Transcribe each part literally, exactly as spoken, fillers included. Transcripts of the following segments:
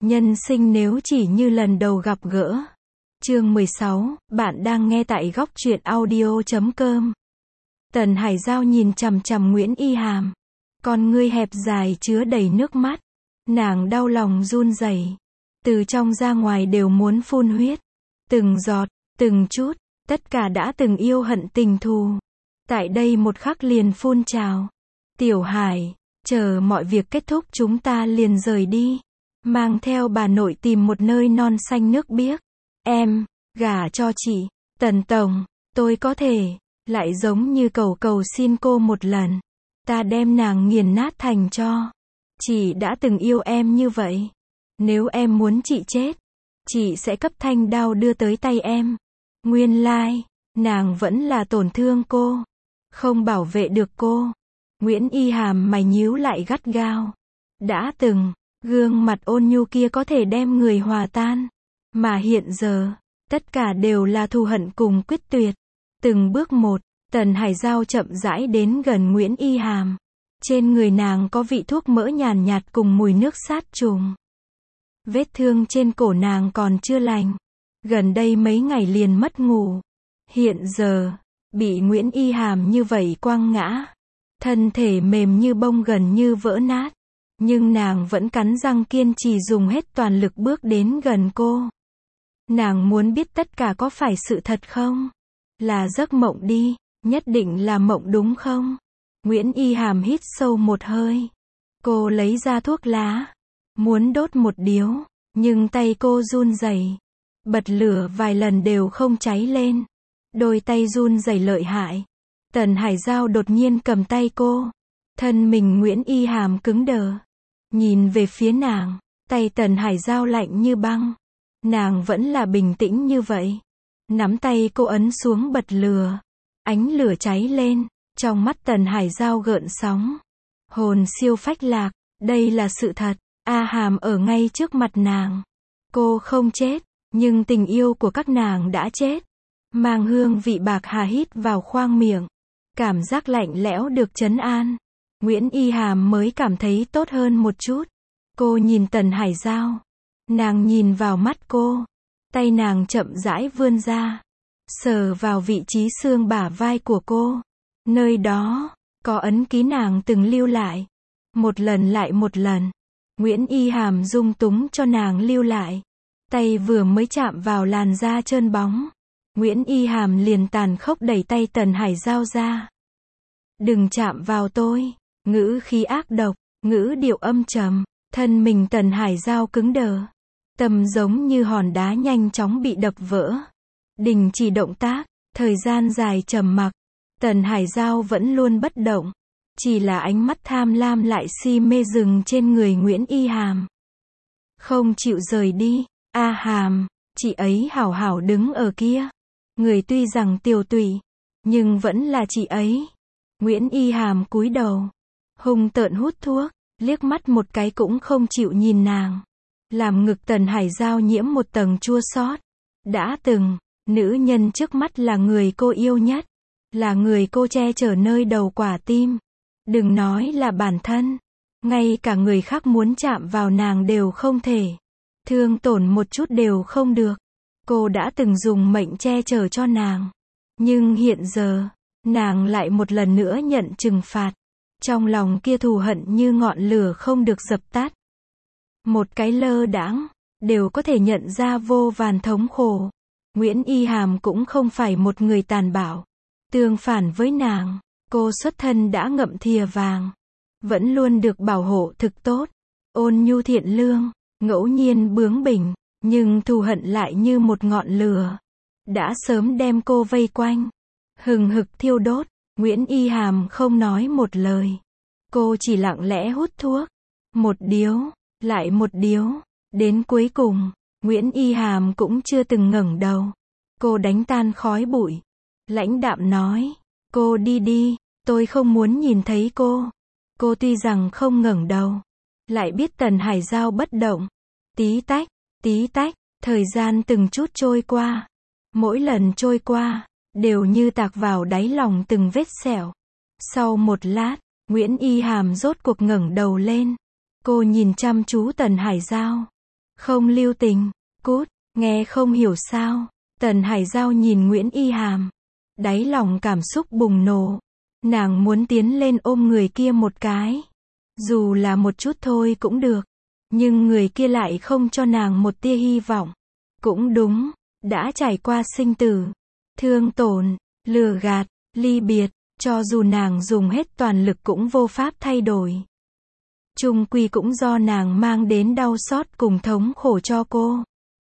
Nhân sinh nếu chỉ như lần đầu gặp gỡ. Chương mười sáu, bạn đang nghe tại góc truyện audio chấm com. Tần Hải Giao nhìn chằm chằm Nguyễn Y Hàm. Con ngươi hẹp dài chứa đầy nước mắt. Nàng đau lòng run rẩy. Từ trong ra ngoài đều muốn phun huyết. Từng giọt, từng chút, tất cả đã từng yêu hận tình thù. Tại đây một khắc liền phun trào. Tiểu Hải, chờ mọi việc kết thúc chúng ta liền rời đi. Mang theo bà nội tìm một nơi non xanh nước biếc. Em, gả cho chị, Tần Tổng, tôi có thể, lại giống như cầu cầu xin cô một lần. Ta đem nàng nghiền nát thành cho. Chị đã từng yêu em như vậy. Nếu em muốn chị chết, chị sẽ cấp thanh đao đưa tới tay em. Nguyên lai, nàng vẫn là tổn thương cô. Không bảo vệ được cô. Nguyễn Y Hàm mày nhíu lại gắt gao. Đã từng, gương mặt ôn nhu kia có thể đem người hòa tan. Mà hiện giờ, tất cả đều là thù hận cùng quyết tuyệt. Từng bước một, Tần Hải Giao chậm rãi đến gần Nguyễn Y Hàm. Trên người nàng có vị thuốc mỡ nhàn nhạt cùng mùi nước sát trùng. Vết thương trên cổ nàng còn chưa lành. Gần đây mấy ngày liền mất ngủ. Hiện giờ, bị Nguyễn Y Hàm như vậy quăng ngã. Thân thể mềm như bông gần như vỡ nát. Nhưng nàng vẫn cắn răng kiên trì dùng hết toàn lực bước đến gần cô. Nàng muốn biết tất cả có phải sự thật không? Là giấc mộng đi, nhất định là mộng đúng không? Nguyễn Y Hàm hít sâu một hơi. Cô lấy ra thuốc lá. Muốn đốt một điếu, nhưng tay cô run rẩy. Bật lửa vài lần đều không cháy lên. Đôi tay run rẩy lợi hại. Tần Hải Giao đột nhiên cầm tay cô. Thân mình Nguyễn Y Hàm cứng đờ. Nhìn về phía nàng, tay Tần Hải Giao lạnh như băng. Nàng vẫn là bình tĩnh như vậy. Nắm tay cô ấn xuống bật lửa. Ánh lửa cháy lên, trong mắt Tần Hải Giao gợn sóng. Hồn siêu phách lạc, đây là sự thật. A Hàm ở ngay trước mặt nàng. Cô không chết, nhưng tình yêu của các nàng đã chết. Mang hương vị bạc hà hít vào khoang miệng. Cảm giác lạnh lẽo được trấn an. Nguyễn Y Hàm mới cảm thấy tốt hơn một chút. Cô nhìn Tần Hải Giao. Nàng nhìn vào mắt cô. Tay nàng chậm rãi vươn ra. Sờ vào vị trí xương bả vai của cô. Nơi đó, có ấn ký nàng từng lưu lại. Một lần lại một lần. Nguyễn Y Hàm dung túng cho nàng lưu lại. Tay vừa mới chạm vào làn da trơn bóng. Nguyễn Y Hàm liền tàn khốc đẩy tay Tần Hải Giao ra. Đừng chạm vào tôi. Ngữ khí ác độc, ngữ điệu âm trầm. Thân mình Tần Hải Giao cứng đờ. Tâm giống như hòn đá nhanh chóng bị đập vỡ. Đình chỉ động tác, thời gian dài trầm mặc. Tần Hải Giao vẫn luôn bất động. Chỉ là ánh mắt tham lam lại si mê dừng trên người Nguyễn Y Hàm. Không chịu rời đi. A Hàm, chị ấy hảo hảo đứng ở kia. Người tuy rằng tiều tụy, nhưng vẫn là chị ấy. Nguyễn Y Hàm cúi đầu. Hung tợn hút thuốc, liếc mắt một cái cũng không chịu nhìn nàng. Làm ngực Tần Hải Giao nhiễm một tầng chua xót. Đã từng, nữ nhân trước mắt là người cô yêu nhất. Là người cô che chở nơi đầu quả tim. Đừng nói là bản thân. Ngay cả người khác muốn chạm vào nàng đều không thể. Thương tổn một chút đều không được. Cô đã từng dùng mệnh che chở cho nàng. Nhưng hiện giờ, nàng lại một lần nữa nhận trừng phạt. Trong lòng kia thù hận như ngọn lửa không được dập tắt. Một cái lơ đãng, đều có thể nhận ra vô vàn thống khổ. Nguyễn Y Hàm cũng không phải một người tàn bạo. Tương phản với nàng, cô xuất thân đã ngậm thìa vàng. Vẫn luôn được bảo hộ thực tốt. Ôn nhu thiện lương, ngẫu nhiên bướng bỉnh, nhưng thù hận lại như một ngọn lửa. Đã sớm đem cô vây quanh. Hừng hực thiêu đốt. Nguyễn Y Hàm không nói một lời. Cô chỉ lặng lẽ hút thuốc. Một điếu, lại một điếu. Đến cuối cùng, Nguyễn Y Hàm cũng chưa từng ngẩng đầu. Cô đánh tan khói bụi. Lãnh đạm nói. Cô đi đi, tôi không muốn nhìn thấy cô. Cô tuy rằng không ngẩng đầu. Lại biết Tần Hải Giao bất động. Tí tách, tí tách, thời gian từng chút trôi qua. Mỗi lần trôi qua, đều như tạc vào đáy lòng từng vết sẹo. Sau một lát, Nguyễn Y Hàm rốt cuộc ngẩng đầu lên. Cô nhìn chăm chú Tần Hải Giao. Không lưu tình, cút, nghe không hiểu sao. Tần Hải Giao nhìn Nguyễn Y Hàm. Đáy lòng cảm xúc bùng nổ. Nàng muốn tiến lên ôm người kia một cái. Dù là một chút thôi cũng được. Nhưng người kia lại không cho nàng một tia hy vọng. Cũng đúng, đã trải qua sinh tử, thương tổn, lừa gạt, ly biệt, cho dù nàng dùng hết toàn lực cũng vô pháp thay đổi. Chung quy cũng do nàng mang đến đau xót cùng thống khổ cho cô.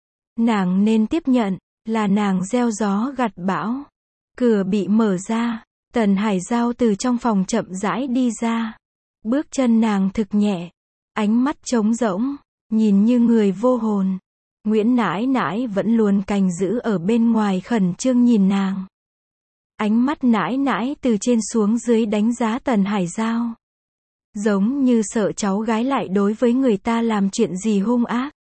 Nàng nên tiếp nhận, là nàng gieo gió gặt bão. Cửa bị mở ra, Tần Hải Giao từ trong phòng chậm rãi đi ra. Bước chân nàng thực nhẹ, ánh mắt trống rỗng, nhìn như người vô hồn. Nguyễn nãi nãi vẫn luôn canh giữ ở bên ngoài khẩn trương nhìn nàng. Ánh mắt nãi nãi từ trên xuống dưới đánh giá Tần Hải Giao. Giống như sợ cháu gái lại đối với người ta làm chuyện gì hung ác.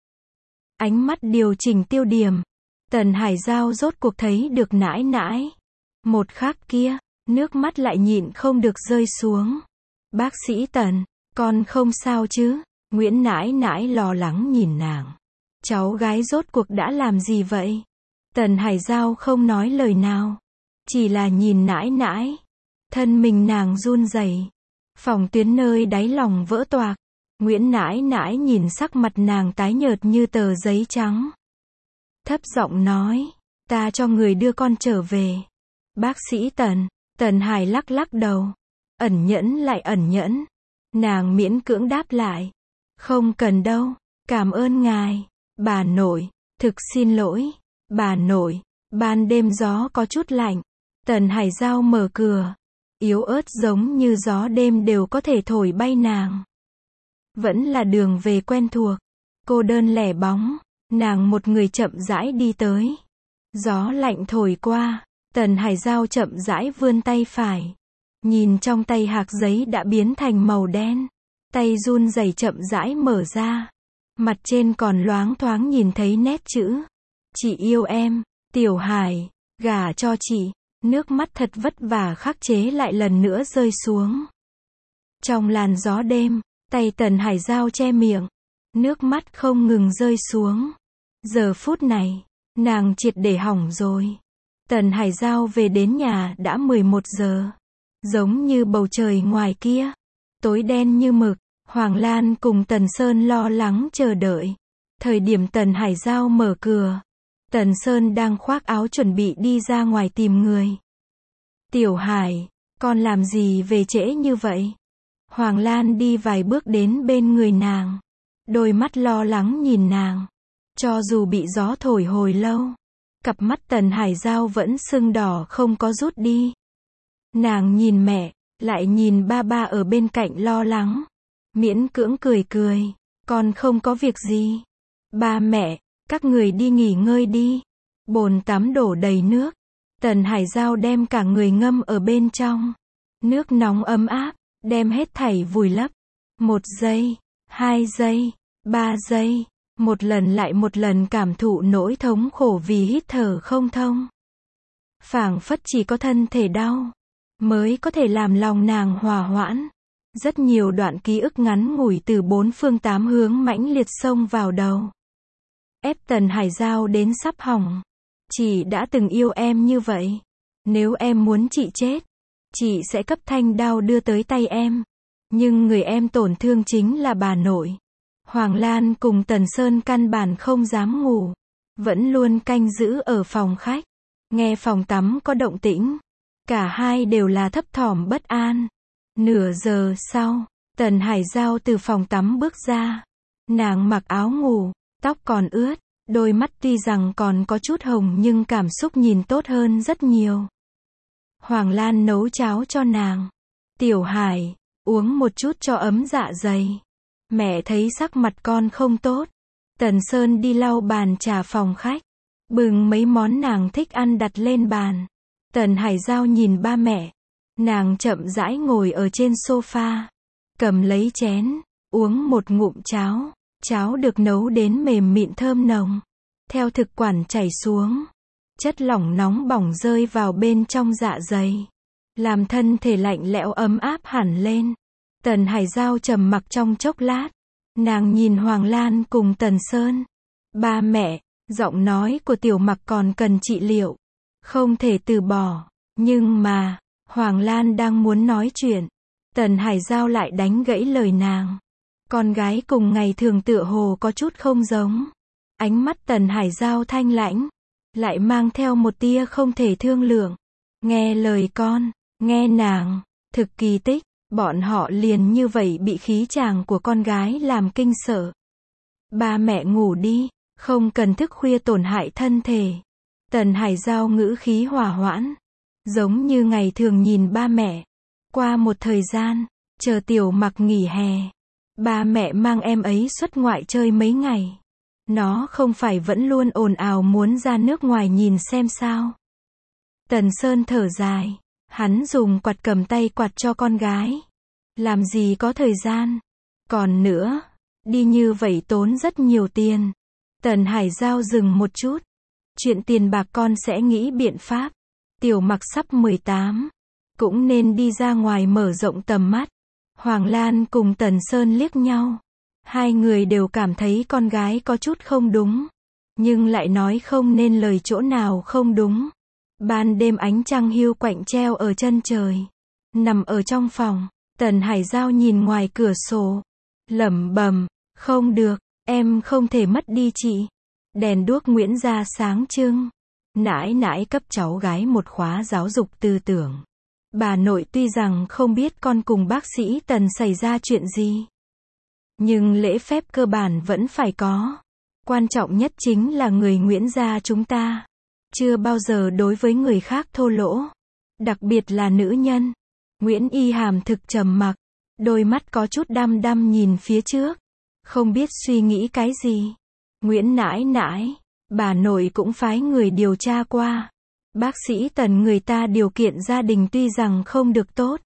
Ánh mắt điều chỉnh tiêu điểm. Tần Hải Giao rốt cuộc thấy được nãi nãi. Một khắc kia, nước mắt lại nhịn không được rơi xuống. Bác sĩ Tần, con không sao chứ? Nguyễn nãi nãi lo lắng nhìn nàng. Cháu gái rốt cuộc đã làm gì vậy? Tần Hải Giao không nói lời nào. Chỉ là nhìn nãi nãi. Thân mình nàng run rẩy. Phòng tuyến nơi đáy lòng vỡ toạc. Nguyễn nãi nãi nhìn sắc mặt nàng tái nhợt như tờ giấy trắng. Thấp giọng nói, ta cho người đưa con trở về. Bác sĩ Tần, Tần Hải lắc lắc đầu. Ẩn nhẫn lại ẩn nhẫn. Nàng miễn cưỡng đáp lại. Không cần đâu, cảm ơn ngài. Bà nội, thực xin lỗi. Bà nội, ban đêm gió có chút lạnh. Tần Hải Giao mở cửa. Yếu ớt giống như gió đêm đều có thể thổi bay nàng. Vẫn là đường về quen thuộc. Cô đơn lẻ bóng. Nàng một người chậm rãi đi tới. Gió lạnh thổi qua. Tần Hải Giao chậm rãi vươn tay phải. Nhìn trong tay hạc giấy đã biến thành màu đen. Tay run rẩy chậm rãi mở ra. Mặt trên còn loáng thoáng nhìn thấy nét chữ. Chị yêu em, Tiểu Hải, gả cho chị. Nước mắt thật vất vả khắc chế lại lần nữa rơi xuống. Trong làn gió đêm, tay Tần Hải Giao che miệng. Nước mắt không ngừng rơi xuống. Giờ phút này, nàng triệt để hỏng rồi. Tần Hải Giao về đến nhà đã mười một giờ. Giống như bầu trời ngoài kia. Tối đen như mực. Hoàng Lan cùng Tần Sơn lo lắng chờ đợi. Thời điểm Tần Hải Giao mở cửa. Tần Sơn đang khoác áo chuẩn bị đi ra ngoài tìm người. Tiểu Hải, con làm gì về trễ như vậy? Hoàng Lan đi vài bước đến bên người nàng. Đôi mắt lo lắng nhìn nàng. Cho dù bị gió thổi hồi lâu. Cặp mắt Tần Hải Giao vẫn sưng đỏ không có rút đi. Nàng nhìn mẹ, lại nhìn ba ba ở bên cạnh lo lắng. Miễn cưỡng cười cười. Con không có việc gì. Ba mẹ, các người đi nghỉ ngơi đi. Bồn tắm đổ đầy nước. Tần Hải Giao đem cả người ngâm ở bên trong. Nước nóng ấm áp, đem hết thảy vùi lấp. Một giây, hai giây, ba giây. Một lần lại một lần cảm thụ nỗi thống khổ vì hít thở không thông. Phảng phất chỉ có thân thể đau mới có thể làm lòng nàng hòa hoãn. Rất nhiều đoạn ký ức ngắn ngủi từ bốn phương tám hướng mãnh liệt xông vào đầu. Ép Tần Hải Giao đến sắp hỏng. Chị đã từng yêu em như vậy. Nếu em muốn chị chết, chị sẽ cấp thanh đao đưa tới tay em. Nhưng người em tổn thương chính là bà nội. Hoàng Lan cùng Tần Sơn căn bản không dám ngủ. Vẫn luôn canh giữ ở phòng khách. Nghe phòng tắm có động tĩnh. Cả hai đều là thấp thỏm bất an. Nửa giờ sau, Tần Hải Giao từ phòng tắm bước ra. Nàng mặc áo ngủ, tóc còn ướt, đôi mắt tuy rằng còn có chút hồng nhưng cảm xúc nhìn tốt hơn rất nhiều. Hoàng Lan nấu cháo cho nàng. Tiểu Hải, uống một chút cho ấm dạ dày. Mẹ thấy sắc mặt con không tốt. Tần Sơn đi lau bàn trà phòng khách. Bưng mấy món nàng thích ăn đặt lên bàn. Tần Hải Giao nhìn ba mẹ. Nàng chậm rãi ngồi ở trên sofa. Cầm lấy chén, uống một ngụm cháo. Cháo được nấu đến mềm mịn thơm nồng. Theo thực quản chảy xuống. Chất lỏng nóng bỏng rơi vào bên trong dạ dày. Làm thân thể lạnh lẽo ấm áp hẳn lên. Tần Hải Giao trầm mặc trong chốc lát. Nàng nhìn Hoàng Lan cùng Tần Sơn. Ba mẹ, giọng nói của Tiểu Mặc còn cần trị liệu. Không thể từ bỏ. Nhưng mà, Hoàng Lan đang muốn nói chuyện. Tần Hải Giao lại đánh gãy lời nàng. Con gái cùng ngày thường tựa hồ có chút không giống. Ánh mắt Tần Hải Giao thanh lãnh, lại mang theo một tia không thể thương lượng. Nghe lời con, nghe nàng, thực kỳ tích, bọn họ liền như vậy bị khí chàng của con gái làm kinh sợ. Ba mẹ ngủ đi, không cần thức khuya tổn hại thân thể. Tần Hải Giao ngữ khí hòa hoãn, giống như ngày thường nhìn ba mẹ. Qua một thời gian, chờ Tiểu Mặc nghỉ hè, ba mẹ mang em ấy xuất ngoại chơi mấy ngày. Nó không phải vẫn luôn ồn ào muốn ra nước ngoài nhìn xem sao. Tần Sơn thở dài, hắn dùng quạt cầm tay quạt cho con gái. Làm gì có thời gian. Còn nữa, đi như vậy tốn rất nhiều tiền. Tần Hải Giao dừng một chút. Chuyện tiền bạc con sẽ nghĩ biện pháp. Tiểu Mặc sắp mười tám, cũng nên đi ra ngoài mở rộng tầm mắt. Hoàng Lan cùng Tần Sơn liếc nhau. Hai người đều cảm thấy con gái có chút không đúng, nhưng lại nói không nên lời chỗ nào không đúng. Ban đêm ánh trăng hiu quạnh treo ở chân trời. Nằm ở trong phòng, Tần Hải Giao nhìn ngoài cửa sổ, lẩm bẩm, không được, em không thể mất đi chị. Đèn đuốc Nguyễn gia sáng trưng. Nãi nãi cấp cháu gái một khóa giáo dục tư tưởng. Bà nội tuy rằng không biết con cùng bác sĩ Tần xảy ra chuyện gì, nhưng lễ phép cơ bản vẫn phải có. Quan trọng nhất chính là người Nguyễn gia chúng ta chưa bao giờ đối với người khác thô lỗ, đặc biệt là nữ nhân. Nguyễn Y Hàm thực trầm mặc, đôi mắt có chút đăm đăm nhìn phía trước, không biết suy nghĩ cái gì. Nguyễn nãi nãi, bà nội cũng phái người điều tra qua. Bác sĩ Tần người ta điều kiện gia đình tuy rằng không được tốt,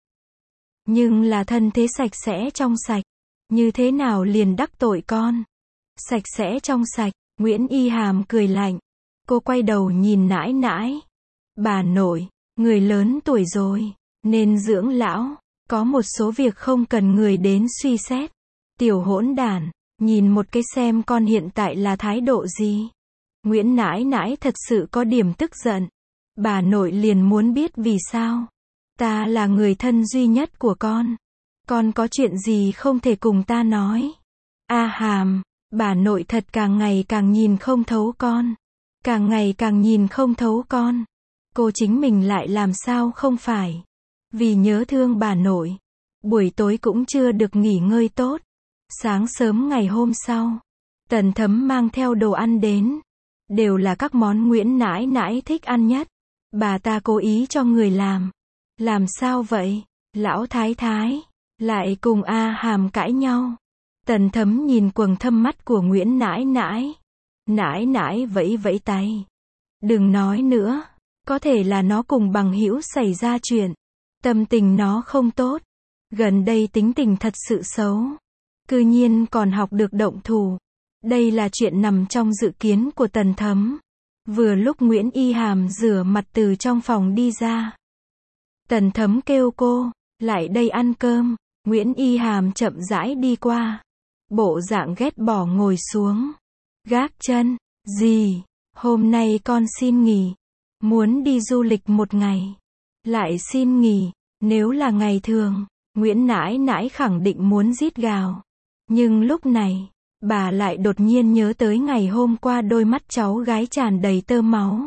nhưng là thân thế sạch sẽ trong sạch. Như thế nào liền đắc tội con? Sạch sẽ trong sạch. Nguyễn Y Hàm cười lạnh. Cô quay đầu nhìn nãi nãi. Bà nội, người lớn tuổi rồi, nên dưỡng lão. Có một số việc không cần người đến suy xét. Tiểu hỗn đản, nhìn một cái xem con hiện tại là thái độ gì. Nguyễn nãi nãi thật sự có điểm tức giận. Bà nội liền muốn biết vì sao. Ta là người thân duy nhất của con. Con có chuyện gì không thể cùng ta nói. A Hàm, bà nội thật càng ngày càng nhìn không thấu con. Càng ngày càng nhìn không thấu con. Cô chính mình lại làm sao không phải. Vì nhớ thương bà nội, buổi tối cũng chưa được nghỉ ngơi tốt. Sáng sớm ngày hôm sau, Tần Thấm mang theo đồ ăn đến. Đều là các món Nguyễn nãi nãi thích ăn nhất. Bà ta cố ý cho người làm. Làm sao vậy? Lão thái thái lại cùng A Hàm cãi nhau. Tần Thấm nhìn quầng thâm mắt của Nguyễn nãi nãi. Nãi nãi vẫy vẫy tay. Đừng nói nữa. Có thể là nó cùng bằng hữu xảy ra chuyện. Tâm tình nó không tốt. Gần đây tính tình thật sự xấu. Cư nhiên còn học được động thủ. Đây là chuyện nằm trong dự kiến của Tần Thấm. Vừa lúc Nguyễn Y Hàm rửa mặt từ trong phòng đi ra. Tần Thấm kêu cô, lại đây ăn cơm. Nguyễn Y Hàm chậm rãi đi qua. Bộ dạng ghét bỏ ngồi xuống. Gác chân, gì, hôm nay con xin nghỉ. Muốn đi du lịch một ngày. Lại xin nghỉ, nếu là ngày thường, Nguyễn nãi nãi khẳng định muốn rít gào. Nhưng lúc này, bà lại đột nhiên nhớ tới ngày hôm qua đôi mắt cháu gái tràn đầy tơ máu.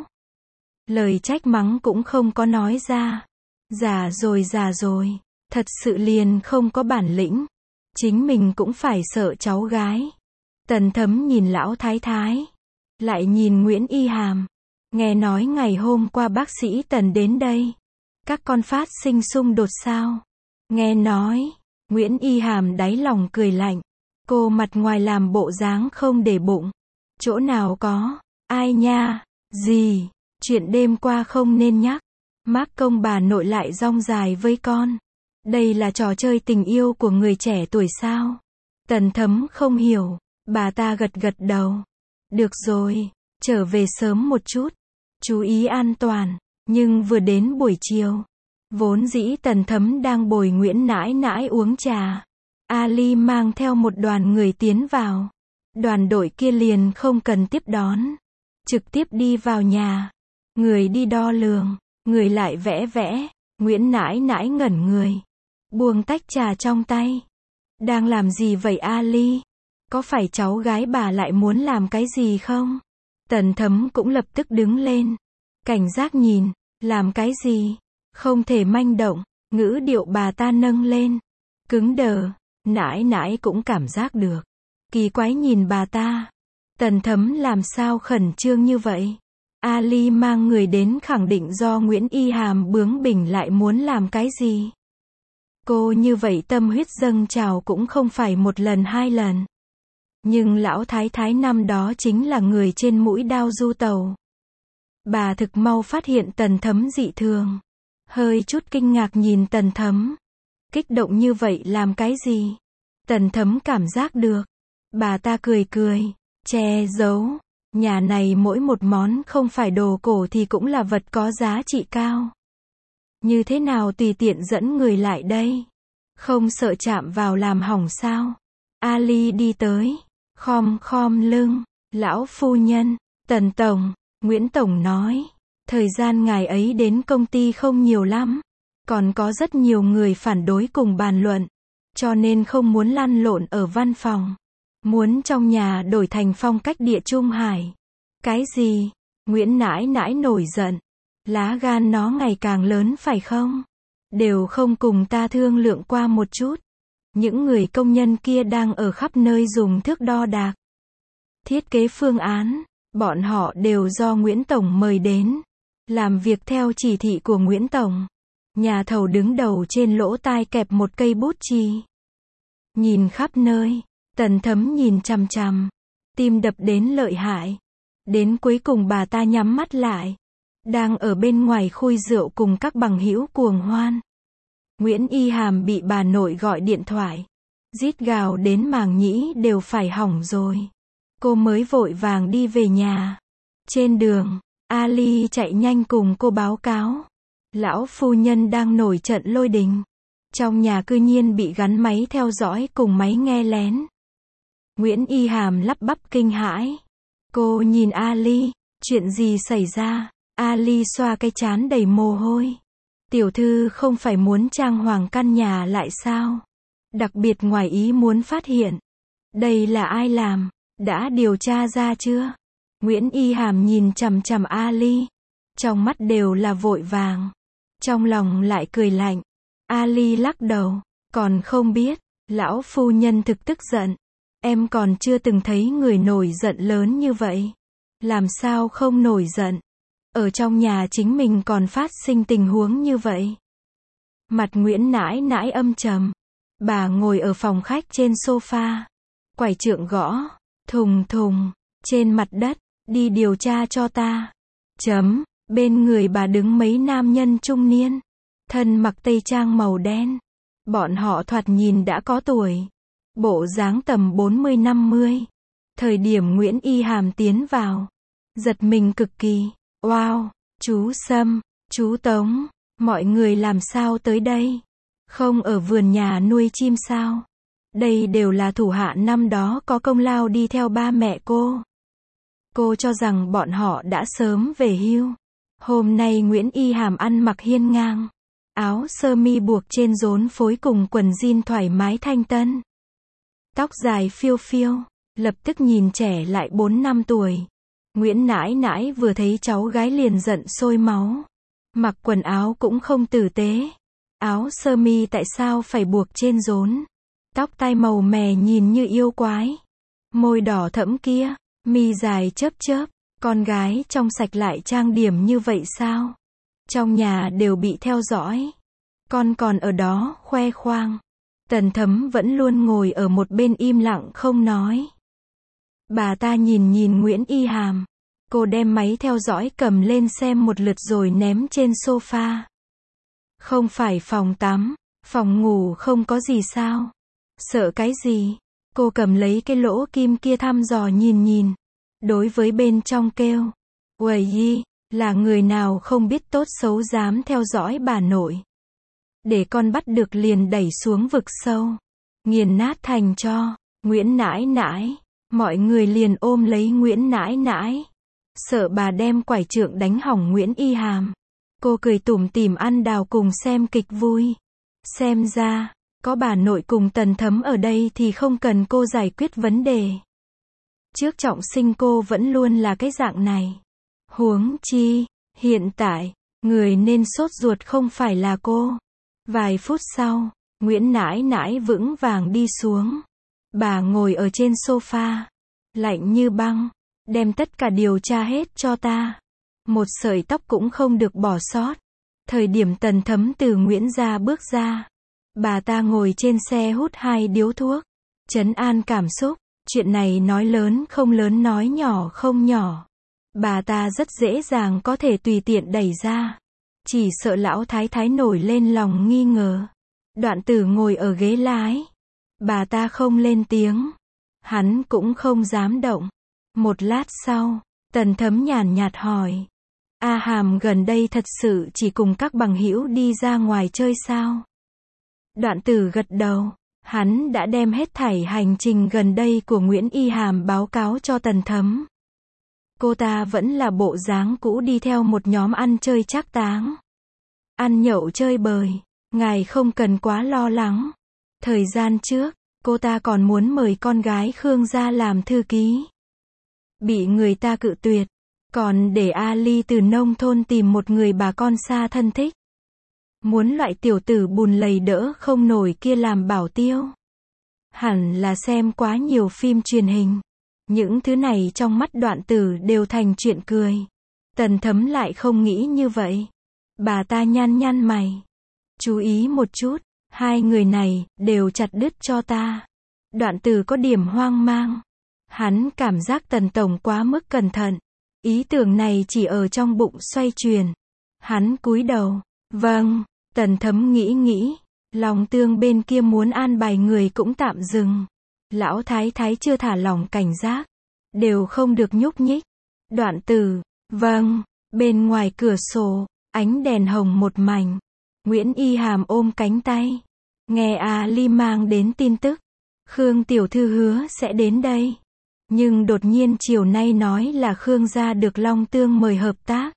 Lời trách mắng cũng không có nói ra. Già rồi già rồi, thật sự liền không có bản lĩnh. Chính mình cũng phải sợ cháu gái. Tần Thấm nhìn lão thái thái, lại nhìn Nguyễn Y Hàm. Nghe nói ngày hôm qua bác sĩ Tần đến đây. Các con phát sinh xung đột sao? Nghe nói, Nguyễn Y Hàm đáy lòng cười lạnh. Cô mặt ngoài làm bộ dáng không để bụng. Chỗ nào có, ai nha, gì, chuyện đêm qua không nên nhắc. Mác công bà nội lại rong dài với con. Đây là trò chơi tình yêu của người trẻ tuổi sao? Tần Thấm không hiểu, bà ta gật gật đầu. Được rồi, trở về sớm một chút, chú ý an toàn. Nhưng vừa đến buổi chiều, vốn dĩ Tần Thấm đang bồi Nguyễn nãi nãi uống trà. Ali mang theo một đoàn người tiến vào. đoàn đội kia liền không cần tiếp đón. Trực tiếp đi vào nhà. Người đi đo lường, người lại vẽ vẽ. Nguyễn nãi nãi ngẩn người. Buông tách trà trong tay. Đang làm gì vậy Ali? Có phải cháu gái bà lại muốn làm cái gì không? Tần Thấm cũng lập tức đứng lên. Cảnh giác nhìn, làm cái gì? Không thể manh động, ngữ điệu bà ta nâng lên. Cứng đờ, nãi nãi cũng cảm giác được. Kỳ quái nhìn bà ta. Tần Thấm làm sao khẩn trương như vậy? Ali mang người đến khẳng định do Nguyễn Y Hàm bướng bỉnh lại muốn làm cái gì? Cô như vậy tâm huyết dâng trào cũng không phải một lần hai lần. Nhưng lão thái thái năm đó chính là người trên mũi đao du tàu. Bà thực mau phát hiện Tần Thấm dị thường. Hơi chút kinh ngạc nhìn Tần Thấm. Kích động như vậy làm cái gì? Tần Thấm cảm giác được. Bà ta cười cười, che giấu. Nhà này mỗi một món không phải đồ cổ thì cũng là vật có giá trị cao. Như thế nào tùy tiện dẫn người lại đây? Không sợ chạm vào làm hỏng sao? Ali đi tới, khom khom lưng. Lão phu nhân, Tần Tổng, Nguyễn Tổng nói. Thời gian ngài ấy đến công ty không nhiều lắm. Còn có rất nhiều người phản đối cùng bàn luận. Cho nên không muốn lăn lộn ở văn phòng. Muốn trong nhà đổi thành phong cách địa Trung Hải. Cái gì? Nguyễn nãi nãi nổi giận. Lá gan nó ngày càng lớn phải không? Đều không cùng ta thương lượng qua một chút. Những người công nhân kia đang ở khắp nơi dùng thước đo đạc. Thiết kế phương án, bọn họ đều do Nguyễn Tổng mời đến. Làm việc theo chỉ thị của Nguyễn Tổng. Nhà thầu đứng đầu trên lỗ tai kẹp một cây bút chì. Nhìn khắp nơi, Tần Thấm nhìn chằm chằm. Tim đập đến lợi hại. Đến cuối cùng bà ta nhắm mắt lại. Đang ở bên ngoài khui rượu cùng các bằng hữu cuồng hoan. Nguyễn Y Hàm bị bà nội gọi điện thoại. Rít gào đến màng nhĩ đều phải hỏng rồi. Cô mới vội vàng đi về nhà. Trên đường, Ali chạy nhanh cùng cô báo cáo. Lão phu nhân đang nổi trận lôi đình. Trong nhà cư nhiên bị gắn máy theo dõi cùng máy nghe lén. Nguyễn Y Hàm lắp bắp kinh hãi. Cô nhìn Ali, chuyện gì xảy ra? Ali xoa cái trán đầy mồ hôi. Tiểu thư không phải muốn trang hoàng căn nhà lại sao? Đặc biệt ngoài ý muốn phát hiện. Đây là ai làm? Đã điều tra ra chưa? Nguyễn Y Hàm nhìn chằm chằm Ali. Trong mắt đều là vội vàng. Trong lòng lại cười lạnh. Ali lắc đầu. Còn không biết. Lão phu nhân thực tức giận. Em còn chưa từng thấy người nổi giận lớn như vậy. Làm sao không nổi giận? Ở trong nhà chính mình còn phát sinh tình huống như vậy. Mặt Nguyễn nãi nãi âm trầm. Bà ngồi ở phòng khách trên sofa. Quải trượng gõ. Thùng thùng. Trên mặt đất. Đi điều tra cho ta. Chấm. Bên người bà đứng mấy nam nhân trung niên. Thân mặc tây trang màu đen. Bọn họ thoạt nhìn đã có tuổi. Bộ dáng tầm bốn mươi năm mươi. Thời điểm Nguyễn Y Hàm tiến vào. Giật mình cực kỳ. Wow, chú Sâm, chú Tống, mọi người làm sao tới đây? Không ở vườn nhà nuôi chim sao? Đây đều là thủ hạ năm đó có công lao đi theo ba mẹ cô. Cô cho rằng bọn họ đã sớm về hưu. Hôm nay Nguyễn Y Hàm ăn mặc hiên ngang. Áo sơ mi buộc trên rốn phối cùng quần jean thoải mái thanh tân. Tóc dài phiêu phiêu, lập tức nhìn trẻ lại bốn năm tuổi. Nguyễn nãi nãi vừa thấy cháu gái liền giận sôi máu. Mặc quần áo cũng không tử tế. Áo sơ mi tại sao phải buộc trên rốn? Tóc tai màu mè nhìn như yêu quái. Môi đỏ thẫm kia, mi dài chớp chớp. Con gái trong sạch lại trang điểm như vậy sao? Trong nhà đều bị theo dõi. Con còn ở đó khoe khoang. Tần Thấm vẫn luôn ngồi ở một bên im lặng không nói. Bà ta nhìn nhìn Nguyễn Y Hàm. Cô đem máy theo dõi cầm lên xem một lượt rồi ném trên sofa. Không phải phòng tắm, phòng ngủ không có gì sao? Sợ cái gì? Cô cầm lấy cái lỗ kim kia thăm dò nhìn nhìn. Đối với bên trong kêu. Uầy yi, là người nào không biết tốt xấu dám theo dõi bà nội. Để con bắt được liền đẩy xuống vực sâu. Nghiền nát thành cho. Nguyễn nãi nãi. Mọi người liền ôm lấy Nguyễn nãi nãi. Sợ bà đem quải trượng đánh hỏng Nguyễn Y Hàm. Cô cười tủm tỉm ăn đào cùng xem kịch vui. Xem ra, có bà nội cùng Tần Thấm ở đây thì không cần cô giải quyết vấn đề. Trước trọng sinh cô vẫn luôn là cái dạng này. Huống chi, hiện tại, người nên sốt ruột không phải là cô. Vài phút sau, Nguyễn nãi nãi vững vàng đi xuống. Bà ngồi ở trên sofa, lạnh như băng, đem tất cả điều tra hết cho ta. Một sợi tóc cũng không được bỏ sót. Thời điểm Tần Thấm từ Nguyễn gia bước ra, bà ta ngồi trên xe hút hai điếu thuốc, trấn an cảm xúc. Chuyện này nói lớn không lớn, nói nhỏ không nhỏ. Bà ta rất dễ dàng có thể tùy tiện đẩy ra. Chỉ sợ lão thái thái nổi lên lòng nghi ngờ. Đoạn Tử ngồi ở ghế lái. Bà ta không lên tiếng. Hắn cũng không dám động. Một lát sau, Tần Thấm nhàn nhạt hỏi. A Hàm gần đây thật sự chỉ cùng các bằng hữu đi ra ngoài chơi sao? Đoạn Tử gật đầu. Hắn đã đem hết thảy hành trình gần đây của Nguyễn Y Hàm báo cáo cho Tần Thấm. Cô ta vẫn là bộ dáng cũ, đi theo một nhóm ăn chơi trác táng. Ăn nhậu chơi bời, ngài không cần quá lo lắng. Thời gian trước, cô ta còn muốn mời con gái Khương gia làm thư ký. Bị người ta cự tuyệt, còn để Ali từ nông thôn tìm một người bà con xa thân thích. Muốn loại tiểu tử bùn lầy đỡ không nổi kia làm bảo tiêu. Hẳn là xem quá nhiều phim truyền hình. Những thứ này trong mắt Đoạn Tử đều thành chuyện cười. Tần Thấm lại không nghĩ như vậy. Bà ta nhăn nhăn mày. Chú ý một chút, hai người này đều chặt đứt cho ta. Đoạn Tử có điểm hoang mang. Hắn cảm giác Tần tổng quá mức cẩn thận. Ý tưởng này chỉ ở trong bụng xoay chuyển. Hắn cúi đầu. Vâng. Tần Thấm nghĩ nghĩ. Lòng Tương bên kia muốn an bài người cũng tạm dừng. Lão thái thái chưa thả lỏng cảnh giác. Đều không được nhúc nhích. Đoạn Tử. Vâng. Bên ngoài cửa sổ, ánh đèn hồng một mảnh. Nguyễn Y Hàm ôm cánh tay. Nghe Ali mang đến tin tức. Khương tiểu thư hứa sẽ đến đây. Nhưng đột nhiên chiều nay nói là Khương gia được Long Tương mời hợp tác.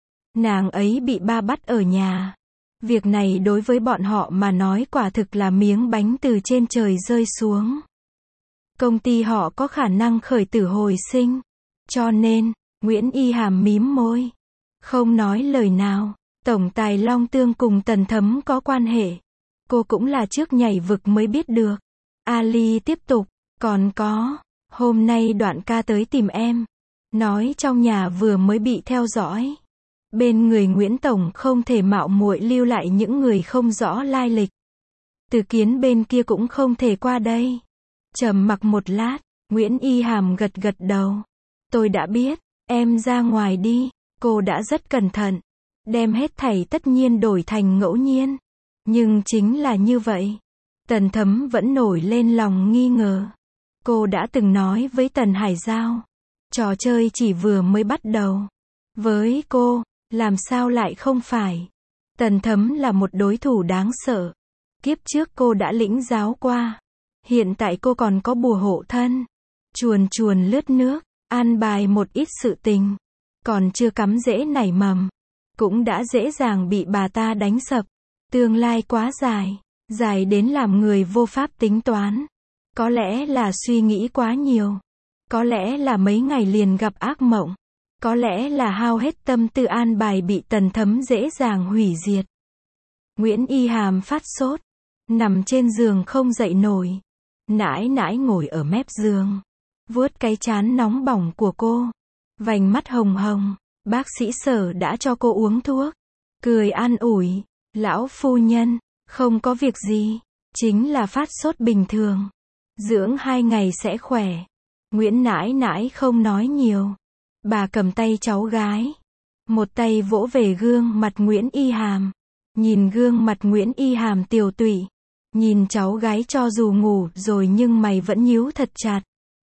Nàng ấy bị ba bắt ở nhà. Việc này đối với bọn họ mà nói quả thực là miếng bánh từ trên trời rơi xuống. Công ty họ có khả năng khởi tử hồi sinh. Cho nên, Nguyễn Y Hàm mím môi. Không nói lời nào. Tổng tài Long Tương cùng Tần Thấm có quan hệ. Cô cũng là trước nhảy vực mới biết được. Ali tiếp tục. Còn có, hôm nay Đoạn ca tới tìm em. Nói trong nhà vừa mới bị theo dõi. Bên người Nguyễn Tổng không thể mạo muội lưu lại những người không rõ lai lịch. Từ Kiến bên kia cũng không thể qua đây. Trầm mặc một lát, Nguyễn Y Hàm gật gật đầu. Tôi đã biết, em ra ngoài đi. Cô đã rất cẩn thận. Đem hết thảy tất nhiên đổi thành ngẫu nhiên. Nhưng chính là như vậy. Tần Thấm vẫn nổi lên lòng nghi ngờ. Cô đã từng nói với Tần Hải Giao. Trò chơi chỉ vừa mới bắt đầu. Với cô, làm sao lại không phải. Tần Thấm là một đối thủ đáng sợ. Kiếp trước cô đã lĩnh giáo qua. Hiện tại cô còn có bùa hộ thân. Chuồn chuồn lướt nước, an bài một ít sự tình. Còn chưa cắm rễ nảy mầm. Cũng đã dễ dàng bị bà ta đánh sập. Tương lai quá dài. Dài đến làm người vô pháp tính toán. Có lẽ là suy nghĩ quá nhiều. Có lẽ là mấy ngày liền gặp ác mộng. Có lẽ là hao hết tâm tư an bài bị Tần Thấm dễ dàng hủy diệt. Nguyễn Y Hàm phát sốt. Nằm trên giường không dậy nổi. Nãi nãi ngồi ở mép giường. Vuốt cái trán nóng bỏng của cô. Vành mắt hồng hồng. Bác sĩ Sở đã cho cô uống thuốc. Cười an ủi. Lão phu nhân, không có việc gì. Chính là phát sốt bình thường. Dưỡng hai ngày sẽ khỏe. Nguyễn nãi nãi không nói nhiều. Bà cầm tay cháu gái. Một tay vỗ về gương mặt Nguyễn Y Hàm. Nhìn gương mặt Nguyễn Y Hàm tiều tụy. Nhìn cháu gái cho dù ngủ rồi nhưng mày vẫn nhíu thật chặt.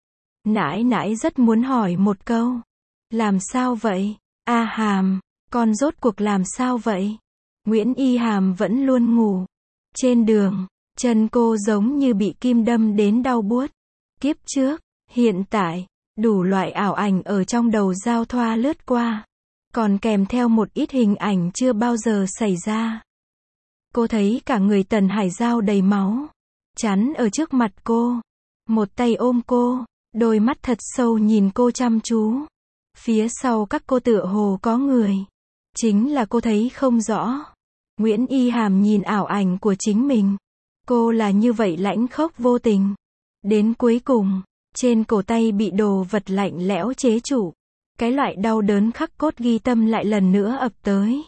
Nãi nãi rất muốn hỏi một câu. Làm sao vậy? A Hàm, con rốt cuộc làm sao vậy? Nguyễn Y Hàm vẫn luôn ngủ. Trên đường, chân cô giống như bị kim đâm đến đau buốt. Kiếp trước, Hiện tại, đủ loại ảo ảnh ở trong đầu Giao Thoa lướt qua, còn kèm theo một ít hình ảnh chưa bao giờ xảy ra. Cô thấy cả người Tần Hải Giao đầy máu, chắn ở trước mặt cô, một tay ôm cô, đôi mắt thật sâu nhìn cô chăm chú. Phía sau các cô tựa hồ có người, chính là cô thấy không rõ. Nguyễn Y Hàm nhìn ảo ảnh của chính mình, cô là như vậy lãnh khốc vô tình. Đến cuối cùng, trên cổ tay bị đồ vật lạnh lẽo chế trụ, cái loại đau đớn khắc cốt ghi tâm lại lần nữa ập tới.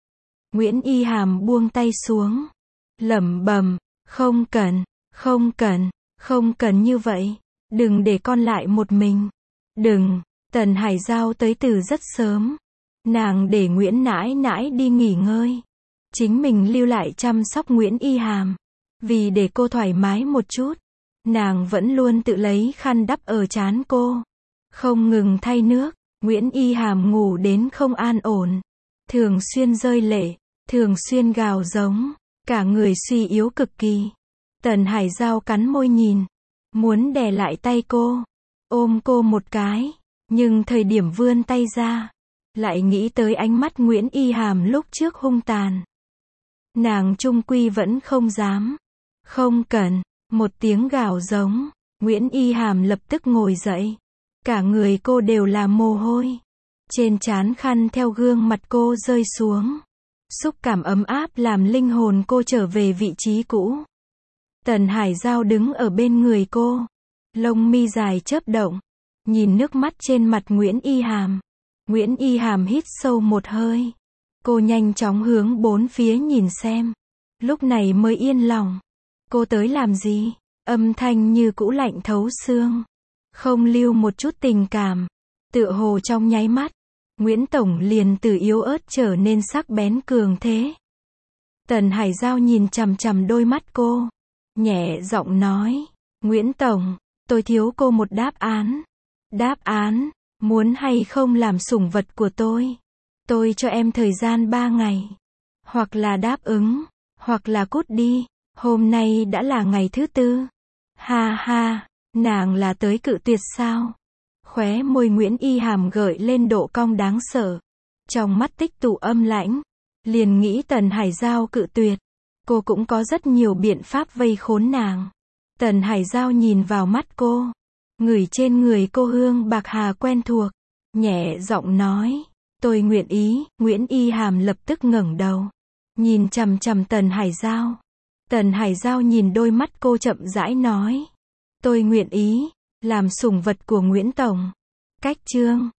Nguyễn Y Hàm buông tay xuống, lẩm bẩm, không cần, không cần, không cần như vậy, đừng để con lại một mình. Đừng, Tần Hải Giao tới từ rất sớm, nàng để Nguyễn nãi nãi đi nghỉ ngơi, chính mình lưu lại chăm sóc Nguyễn Y Hàm. Vì để cô thoải mái một chút, nàng vẫn luôn tự lấy khăn đắp ở trán cô, không ngừng thay nước. Nguyễn Y Hàm ngủ đến không an ổn, thường xuyên rơi lệ, thường xuyên gào giống, cả người suy yếu cực kỳ. Tần Hải Giao cắn môi nhìn, muốn đè lại tay cô, ôm cô một cái, nhưng thời điểm vươn tay ra, lại nghĩ tới ánh mắt Nguyễn Y Hàm lúc trước hung tàn. Nàng chung quy vẫn không dám. Không cần, một tiếng gào giống, Nguyễn Y Hàm lập tức ngồi dậy. Cả người cô đều là mồ hôi. Trên trán khăn theo gương mặt cô rơi xuống. Xúc cảm ấm áp làm linh hồn cô trở về vị trí cũ. Tần Hải Giao đứng ở bên người cô, lông mi dài chớp động, nhìn nước mắt trên mặt Nguyễn Y Hàm. Nguyễn Y Hàm hít sâu một hơi. Cô nhanh chóng hướng bốn phía nhìn xem. Lúc này mới yên lòng. Cô tới làm gì? Âm thanh như cũ lạnh thấu xương, không lưu một chút tình cảm. Tựa hồ trong nháy mắt, Nguyễn Tổng liền từ yếu ớt trở nên sắc bén cường thế. Tần Hải Giao nhìn chằm chằm đôi mắt cô, nhẹ giọng nói, Nguyễn Tổng, tôi thiếu cô một đáp án. Đáp án, muốn hay không làm sủng vật của tôi? Tôi cho em thời gian ba ngày. Hoặc là đáp ứng, hoặc là cút đi. Hôm nay đã là ngày thứ tư. Ha ha, nàng là tới cự tuyệt sao? Khóe môi Nguyễn Y Hàm gợi lên độ cong đáng sợ. Trong mắt tích tụ âm lãnh, liền nghĩ Tần Hải Giao cự tuyệt. Cô cũng có rất nhiều biện pháp vây khốn nàng. Tần Hải Giao nhìn vào mắt cô, ngửi trên người cô hương bạc hà quen thuộc, nhẹ giọng nói, tôi nguyện ý. Nguyễn Y Hàm lập tức ngẩng đầu, nhìn chằm chằm Tần Hải Giao. Tần Hải Giao nhìn đôi mắt cô chậm rãi nói, tôi nguyện ý, làm sủng vật của Nguyễn Tổng. Cách chương